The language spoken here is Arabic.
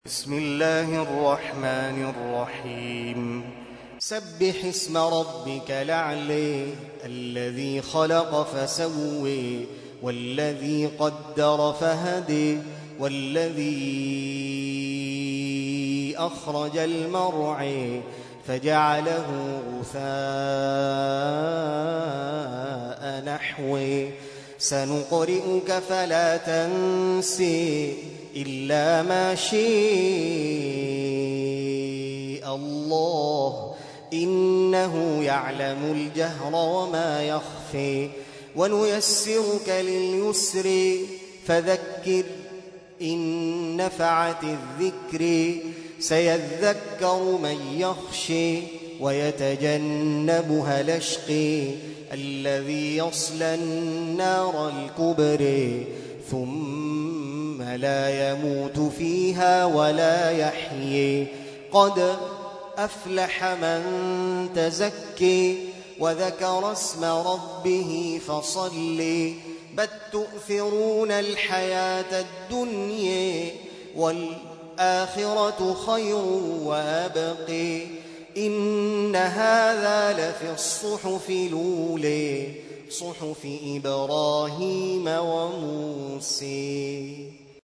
بسم الله الرحمن الرحيم سبح اسم ربك الأعلى الذي خلق فسوى والذي قدر فهدى والذي أخرج المرعى فجعله غثاء نحوه سنقرئك فلا تنسى إلا ما شاء الله إنه يعلم الجهر وما يخفي ونيسرك لليسر فذكر إن نفعت الذكر سيذكر من يخشي ويتجنبها الأشقى الذي يصلى النار الكبرى ثم لا يموت فيها ولا يحيي قد أفلح من تزكي وذكر اسم ربه فصلي بل تؤثرون الحياة الدنيا والآخرة خير وأبقي إن هذا لفي الصحف الأولى صحف إبراهيم وموسى.